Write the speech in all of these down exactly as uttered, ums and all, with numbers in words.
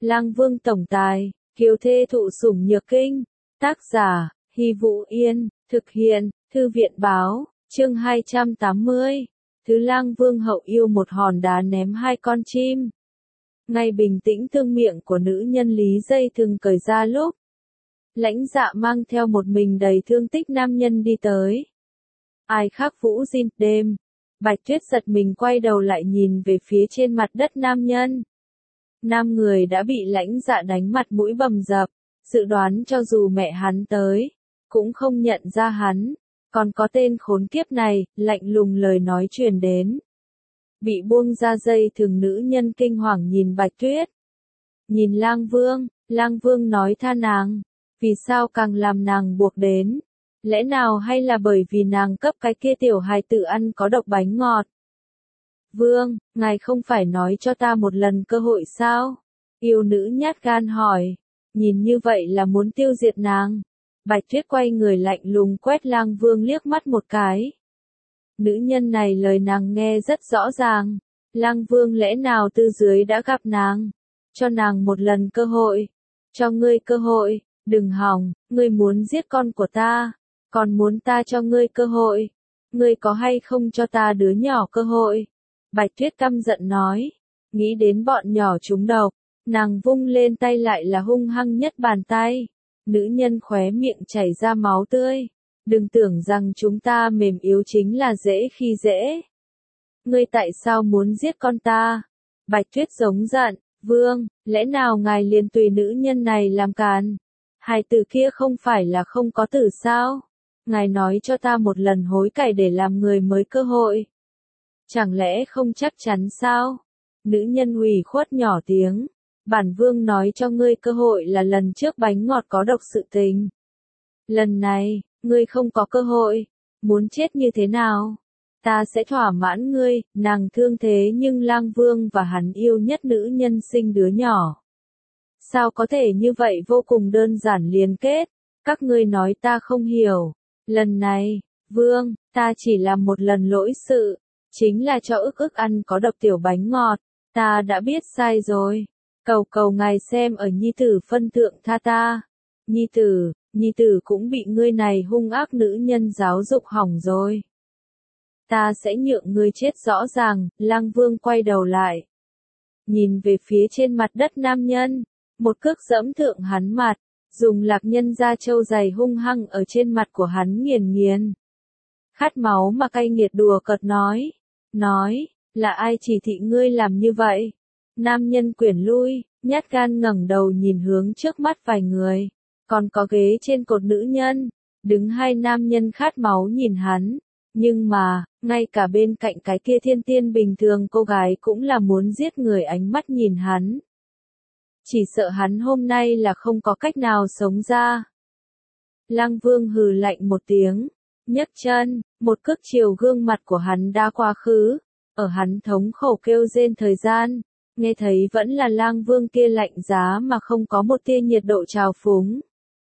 Lang Vương tổng tài, kiều thê thụ sủng nhược kinh. Tác giả, Hy Vũ Yên, thực hiện, Thư viện báo, chương hai trăm tám mươi. Thứ Lang Vương hậu yêu một hòn đá ném hai con chim. Ngay bình tĩnh thương miệng của nữ nhân Lý dây thừng cởi ra lúc Lãnh Dạ mang theo một mình đầy thương tích nam nhân đi tới. Ai khác Vũ Jin, đêm. Bạch Tuyết giật mình quay đầu lại nhìn về phía trên mặt đất nam nhân. Nam người đã bị Lãnh Dạ đánh mặt mũi bầm dập, dự đoán cho dù mẹ hắn tới, cũng không nhận ra hắn. Còn có tên khốn kiếp này, lạnh lùng lời nói truyền đến. Bị buông ra dây thừng nữ nhân kinh hoàng nhìn Bạch Tuyết. Nhìn Lang Vương, Lang Vương nói tha nàng. Vì sao càng làm nàng buộc đến? Lẽ nào hay là bởi vì nàng cấp cái kia tiểu hài tử ăn có độc bánh ngọt? Vương, ngài không phải nói cho ta một lần cơ hội sao? Yêu nữ nhát gan hỏi. Nhìn như vậy là muốn tiêu diệt nàng. Bạch Tuyết quay người lạnh lùng quét Lang Vương liếc mắt một cái. Nữ nhân này lời nàng nghe rất rõ ràng. Lang Vương lẽ nào từ dưới đã gặp nàng? Cho nàng một lần cơ hội. Cho ngươi cơ hội, đừng hòng, ngươi muốn giết con của ta. Còn muốn ta cho ngươi cơ hội. Ngươi có hay không cho ta đứa nhỏ cơ hội? Bạch Tuyết căm giận nói. Nghĩ đến bọn nhỏ chúng độc. Nàng vung lên tay lại là hung hăng nhất bàn tay. Nữ nhân khóe miệng chảy ra máu tươi. Đừng tưởng rằng chúng ta mềm yếu chính là dễ khi dễ. Ngươi tại sao muốn giết con ta? Bạch Tuyết giống giận. Vương, lẽ nào ngài liền tùy nữ nhân này làm càn? Hai từ kia không phải là không có từ sao? Ngài nói cho ta một lần hối cải để làm người mới cơ hội. Chẳng lẽ không chắc chắn sao? Nữ nhân ủy khuất nhỏ tiếng. Bản vương nói cho ngươi cơ hội là lần trước bánh ngọt có độc sự tình. Lần này, ngươi không có cơ hội. Muốn chết như thế nào? Ta sẽ thỏa mãn ngươi. Nàng thương thế nhưng Lang Vương và hắn yêu nhất nữ nhân sinh đứa nhỏ. Sao có thể như vậy vô cùng đơn giản liên kết? Các ngươi nói ta không hiểu. Lần này, Vương, ta chỉ làm một lần lỗi sự. Chính là cho ức ức ăn có độc tiểu bánh ngọt. Ta đã biết sai rồi. Cầu cầu ngài xem ở nhi tử phân thượng tha ta. Nhi tử, nhi tử cũng bị ngươi này hung ác nữ nhân giáo dục hỏng rồi. Ta sẽ nhượng ngươi chết rõ ràng. Lang Vương quay đầu lại. Nhìn về phía trên mặt đất nam nhân. Một cước giẫm thượng hắn mặt. Dùng lạc nhân da trâu dày hung hăng ở trên mặt của hắn nghiền nghiền. Khát máu mà cay nghiệt đùa cợt nói. Nói, là ai chỉ thị ngươi làm như vậy? Nam nhân quyển lui, nhát gan ngẩng đầu nhìn hướng trước mắt vài người. Còn có ghế trên cột nữ nhân. Đứng hai nam nhân khát máu nhìn hắn. Nhưng mà, ngay cả bên cạnh cái kia thiên tiên bình thường cô gái cũng là muốn giết người ánh mắt nhìn hắn. Chỉ sợ hắn hôm nay là không có cách nào sống ra. Lang Vương hừ lạnh một tiếng. Nhấc chân, một cước chiều gương mặt của hắn đã quá khứ. Ở hắn thống khổ kêu rên thời gian. Nghe thấy vẫn là Lang Vương kia lạnh giá mà không có một tia nhiệt độ trào phúng.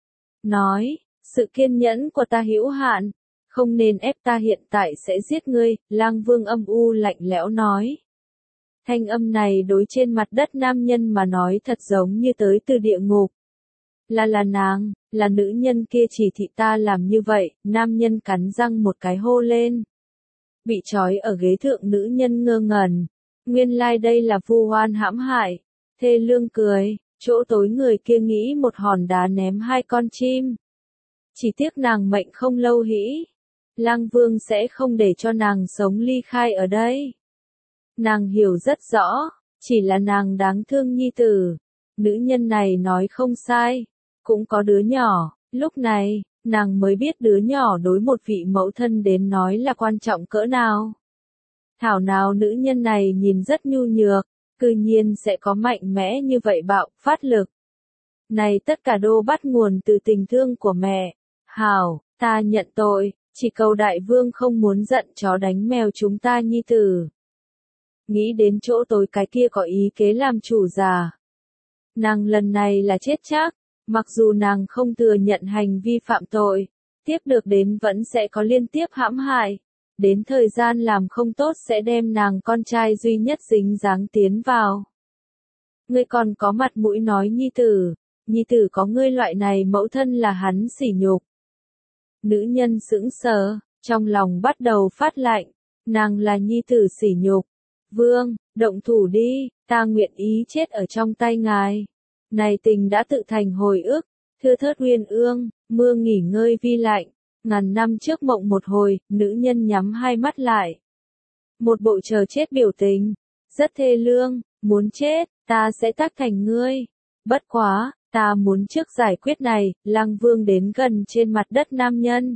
Nói, sự kiên nhẫn của ta hữu hạn. Không nên ép ta hiện tại sẽ giết ngươi. Lang Vương âm u lạnh lẽo nói. Thanh âm này đối trên mặt đất nam nhân mà nói thật giống như tới từ địa ngục. Là là nàng, là nữ nhân kia chỉ thị ta làm như vậy. Nam nhân cắn răng một cái hô lên. Bị trói ở ghế thượng nữ nhân ngơ ngẩn. Nguyên lai like đây là vu oan hãm hại. Thê lương cười, chỗ tối người kia nghĩ một hòn đá ném hai con chim. Chỉ tiếc nàng mệnh không lâu hĩ. Lang Vương sẽ không để cho nàng sống ly khai ở đây. Nàng hiểu rất rõ, chỉ là nàng đáng thương nhi tử. Nữ nhân này nói không sai, cũng có đứa nhỏ. Lúc này, nàng mới biết đứa nhỏ đối một vị mẫu thân đến nói là quan trọng cỡ nào. Thảo nào nữ nhân này nhìn rất nhu nhược, cư nhiên sẽ có mạnh mẽ như vậy bạo phát lực. Này tất cả đô bắt nguồn từ tình thương của mẹ. Hảo, ta nhận tội, chỉ cầu đại vương không muốn giận chó đánh mèo chúng ta nhi tử. Nghĩ đến chỗ tối cái kia có ý kế làm chủ già. Nàng lần này là chết chắc, mặc dù nàng không thừa nhận hành vi phạm tội, tiếp được đến vẫn sẽ có liên tiếp hãm hại. Đến thời gian làm không tốt sẽ đem nàng con trai duy nhất dính dáng tiến vào. Ngươi còn có mặt mũi nói nhi tử, nhi tử có ngươi loại này mẫu thân là hắn sỉ nhục. Nữ nhân sững sờ, trong lòng bắt đầu phát lạnh, nàng là nhi tử sỉ nhục. Vương, động thủ đi, ta nguyện ý chết ở trong tay ngài. Này tình đã tự thành hồi ức, thưa thớt uyên ương, mưa nghỉ ngơi vi lạnh, ngàn năm trước mộng một hồi, nữ nhân nhắm hai mắt lại. Một bộ chờ chết biểu tình, rất thê lương, muốn chết, ta sẽ tác thành ngươi. Bất quá, ta muốn trước giải quyết này, Lăng Vương đến gần trên mặt đất nam nhân.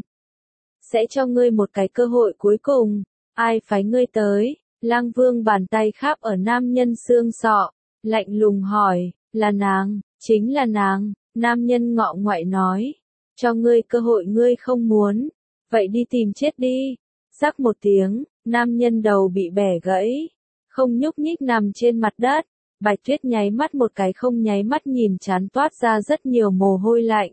Sẽ cho ngươi một cái cơ hội cuối cùng, ai phái ngươi tới? Lăng Vương bàn tay kháp ở nam nhân xương sọ, lạnh lùng hỏi, là nàng, chính là nàng, nam nhân ngọ ngoại nói, cho ngươi cơ hội ngươi không muốn, vậy đi tìm chết đi. Rắc một tiếng, nam nhân đầu bị bẻ gãy, không nhúc nhích nằm trên mặt đất, Bạch Tuyết nháy mắt một cái không nháy mắt nhìn chán toát ra rất nhiều mồ hôi lạnh.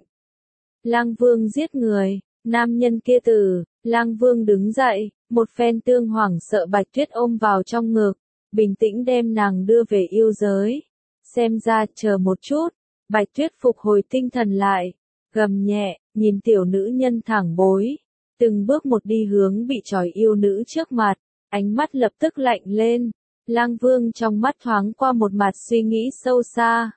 Lăng Vương giết người, nam nhân kia tử, Lăng Vương đứng dậy, một phen tương hoảng sợ Bạch Tuyết ôm vào trong ngực, bình tĩnh đem nàng đưa về yêu giới. Xem ra chờ một chút, Bạch Tuyết phục hồi tinh thần lại, gầm nhẹ, nhìn tiểu nữ nhân thẳng bối, từng bước một đi hướng bị trói yêu nữ trước mặt, ánh mắt lập tức lạnh lên. Lăng Vương trong mắt thoáng qua một mặt suy nghĩ sâu xa.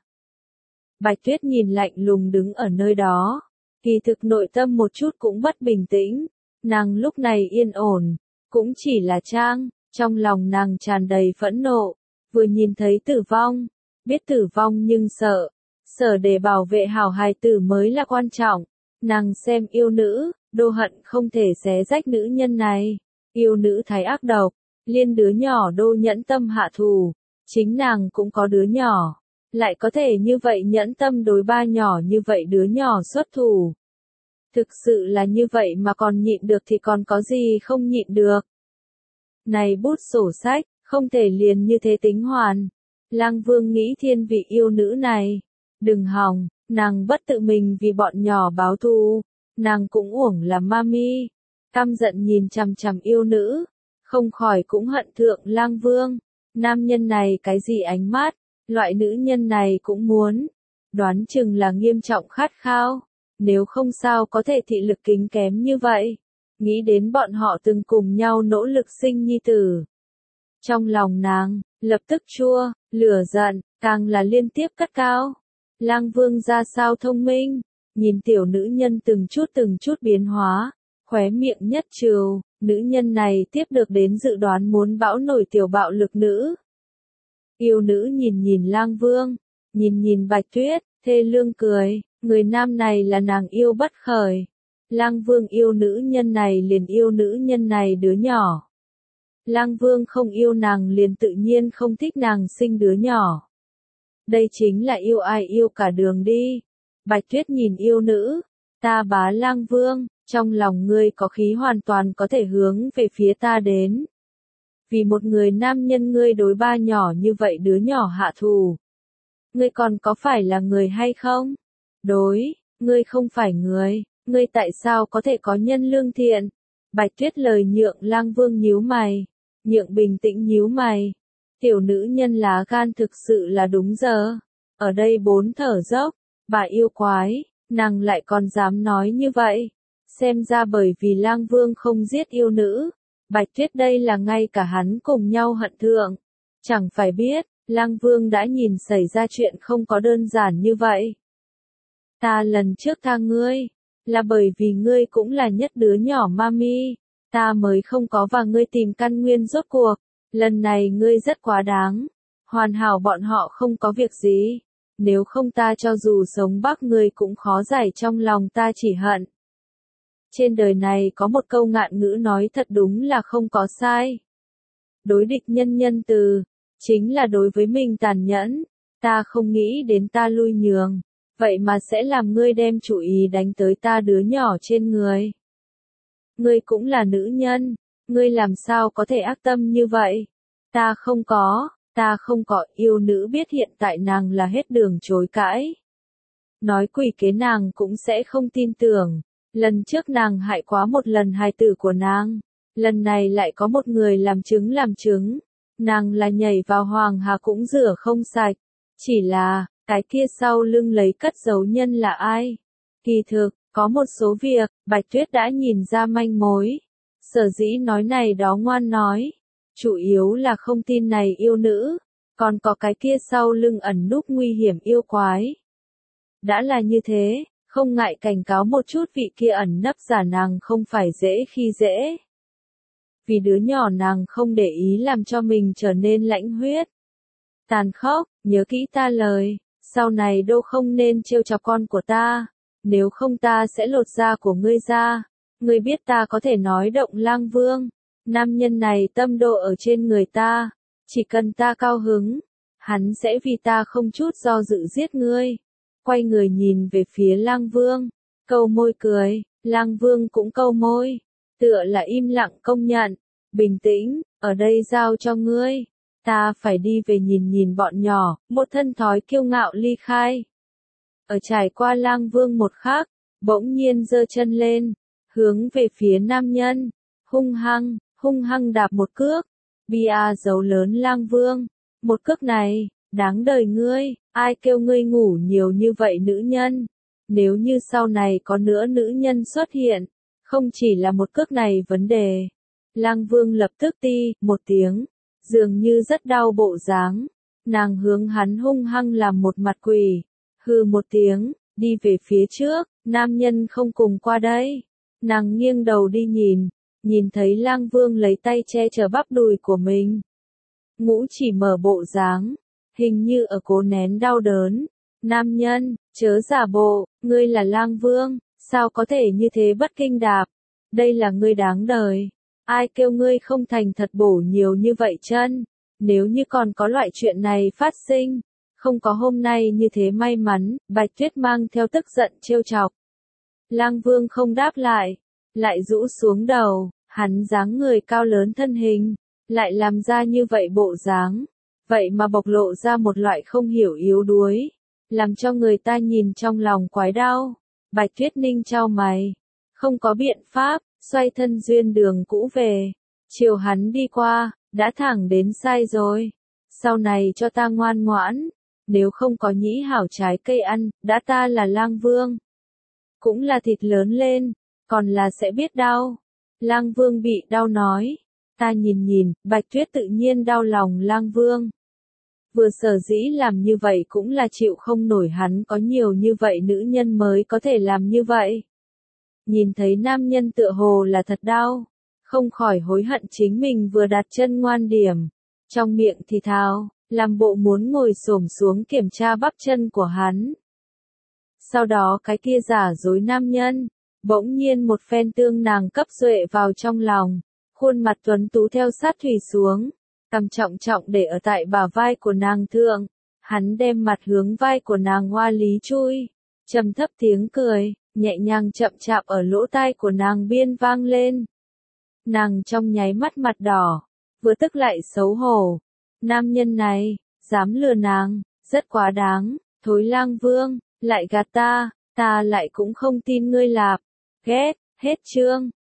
Bạch Tuyết nhìn lạnh lùng đứng ở nơi đó, kỳ thực nội tâm một chút cũng bất bình tĩnh, nàng lúc này yên ổn, cũng chỉ là trang, trong lòng nàng tràn đầy phẫn nộ, vừa nhìn thấy tử vong, biết tử vong nhưng sợ, sợ để bảo vệ hảo hài tử mới là quan trọng, nàng xem yêu nữ, đô hận không thể xé rách nữ nhân này, yêu nữ thái ác độc, liên đứa nhỏ đô nhẫn tâm hạ thù, chính nàng cũng có đứa nhỏ, lại có thể như vậy nhẫn tâm đối ba nhỏ như vậy đứa nhỏ xuất thủ. Thực sự là như vậy mà còn nhịn được thì còn có gì không nhịn được. Này bút sổ sách, không thể liền như thế tính hoàn. Lăng Vương nghĩ thiên vị yêu nữ này. Đừng hòng, nàng bất tự mình vì bọn nhỏ báo thù. Nàng cũng uổng là mami. Căm giận nhìn chằm chằm yêu nữ. Không khỏi cũng hận thượng Lăng Vương. Nam nhân này cái gì ánh mắt, loại nữ nhân này cũng muốn. Đoán chừng là nghiêm trọng khát khao. Nếu không sao có thể thị lực kính kém như vậy. Nghĩ đến bọn họ từng cùng nhau nỗ lực sinh nhi tử. Trong lòng nàng, lập tức chua, lửa giận, càng là liên tiếp cất cao. Lăng Vương ra sao thông minh, nhìn tiểu nữ nhân từng chút từng chút biến hóa, khóe miệng nhất trừ, nữ nhân này tiếp được đến dự đoán muốn bão nổi tiểu bạo lực nữ. Yêu nữ nhìn nhìn Lăng Vương, nhìn nhìn Bạch Tuyết, thê lương cười, người nam này là nàng yêu bất khởi. Lăng Vương yêu nữ nhân này liền yêu nữ nhân này đứa nhỏ. Lăng Vương không yêu nàng liền tự nhiên không thích nàng sinh đứa nhỏ. Đây chính là yêu ai yêu cả đường đi. Bạch Tuyết nhìn yêu nữ, ta bá Lăng Vương, trong lòng ngươi có khí hoàn toàn có thể hướng về phía ta đến. Vì một người nam nhân ngươi đối ba nhỏ như vậy đứa nhỏ hạ thù. Ngươi còn có phải là người hay không? Đối, ngươi không phải người. Ngươi tại sao có thể có nhân lương thiện? Bạch Tuyết lời nhượng Lăng Vương nhíu mày. Nhượng bình tĩnh nhíu mày. Tiểu nữ nhân lá gan thực sự là đúng giờ. Ở đây bốn thở dốc. Bà yêu quái, nàng lại còn dám nói như vậy. Xem ra bởi vì Lăng Vương không giết yêu nữ. Bạch Tuyết đây là ngay cả hắn cùng nhau hận thượng. Chẳng phải biết, Lăng Vương đã nhìn xảy ra chuyện không có đơn giản như vậy. Ta lần trước tha ngươi. Là bởi vì ngươi cũng là nhất đứa nhỏ mami, ta mới không có và ngươi tìm căn nguyên rốt cuộc, lần này ngươi rất quá đáng, hoàn hảo bọn họ không có việc gì, nếu không ta cho dù sống bắc ngươi cũng khó giải trong lòng ta chỉ hận. Trên đời này có một câu ngạn ngữ nói thật đúng là không có sai. Đối địch nhân nhân từ, chính là đối với mình tàn nhẫn, ta không nghĩ đến ta lui nhường. Vậy mà sẽ làm ngươi đem chủ ý đánh tới ta đứa nhỏ trên người. Ngươi cũng là nữ nhân, ngươi làm sao có thể ác tâm như vậy? Ta không có, ta không có, yêu nữ biết hiện tại nàng là hết đường chối cãi. Nói quỷ kế nàng cũng sẽ không tin tưởng, lần trước nàng hại quá một lần hài tử của nàng, lần này lại có một người làm chứng làm chứng, nàng là nhảy vào hoàng hà cũng rửa không sạch. Chỉ là, cái kia sau lưng lấy cất giấu nhân là ai? Kỳ thực, có một số việc, Bạch Tuyết đã nhìn ra manh mối. Sở dĩ nói này đó ngoan nói. Chủ yếu là không tin này yêu nữ. Còn có cái kia sau lưng ẩn núp nguy hiểm yêu quái. Đã là như thế, không ngại cảnh cáo một chút vị kia ẩn nấp giả nàng không phải dễ khi dễ. Vì đứa nhỏ nàng không để ý làm cho mình trở nên lãnh huyết. Tàn khốc, nhớ kỹ ta lời, sau này đâu không nên trêu chọc con của ta, nếu không ta sẽ lột da của ngươi ra. Ngươi biết ta có thể nói động Lang Vương, nam nhân này tâm độ ở trên người ta, chỉ cần ta cao hứng, hắn sẽ vì ta không chút do dự giết ngươi. Quay người nhìn về phía Lang Vương, câu môi cười, Lang Vương cũng câu môi, tựa là im lặng công nhận, bình tĩnh, ở đây giao cho ngươi, ta phải đi về nhìn nhìn bọn nhỏ, một thân thói kiêu ngạo ly khai. Ở trải qua Lang Vương một khắc, bỗng nhiên giơ chân lên, hướng về phía nam nhân, hung hăng, hung hăng đạp một cước, bia dấu lớn Lang Vương, một cước này, đáng đời ngươi, ai kêu ngươi ngủ nhiều như vậy nữ nhân, nếu như sau này có nữa nữ nhân xuất hiện, không chỉ là một cước này vấn đề. Lang Vương lập tức ti, một tiếng, dường như rất đau bộ dáng, nàng hướng hắn hung hăng làm một mặt quỷ, hừ một tiếng, đi về phía trước, nam nhân không cùng qua đây, nàng nghiêng đầu đi nhìn, nhìn thấy Lang Vương lấy tay che chở bắp đùi của mình, ngũ chỉ mở bộ dáng, hình như ở cố nén đau đớn, nam nhân, chớ giả bộ, ngươi là Lang Vương, sao có thể như thế bất kinh đạp, đây là ngươi đáng đời. Ai kêu ngươi không thành thật bổ nhiều như vậy chân, nếu như còn có loại chuyện này phát sinh, không có hôm nay như thế may mắn, Bạch Tuyết mang theo tức giận trêu chọc. Lang Vương không đáp lại, lại rũ xuống đầu, hắn dáng người cao lớn thân hình, lại làm ra như vậy bộ dáng, vậy mà bộc lộ ra một loại không hiểu yếu đuối, làm cho người ta nhìn trong lòng quái đau. Bạch Tuyết Ninh chau mày, không có biện pháp. Xoay thân duyên đường cũ về, chiều hắn đi qua, đã thẳng đến sai rồi. Sau này cho ta ngoan ngoãn, nếu không có nhĩ hảo trái cây ăn, đã ta là Lang Vương. Cũng là thịt lớn lên, còn là sẽ biết đau. Lang Vương bị đau nói, ta nhìn nhìn, Bạch Tuyết tự nhiên đau lòng Lang Vương. Vừa sở dĩ làm như vậy cũng là chịu không nổi hắn có nhiều như vậy nữ nhân mới có thể làm như vậy. Nhìn thấy nam nhân tựa hồ là thật đau, không khỏi hối hận chính mình vừa đặt chân ngoan điểm, trong miệng thì thào, làm bộ muốn ngồi xổm xuống kiểm tra bắp chân của hắn. Sau đó cái kia giả dối nam nhân, bỗng nhiên một phen tương nàng cấp duệ vào trong lòng, khuôn mặt tuấn tú theo sát thủy xuống, cằm trọng trọng để ở tại bả vai của nàng thượng, hắn đem mặt hướng vai của nàng hoa lý chui, trầm thấp tiếng cười, nhẹ nhàng chậm chạp ở lỗ tai của nàng biên vang lên. Nàng trong nháy mắt mặt đỏ, vừa tức lại xấu hổ. Nam nhân này, dám lừa nàng, rất quá đáng, thối Lang Vương, lại gạt ta, ta lại cũng không tin ngươi lạp. Ghét, hết chương.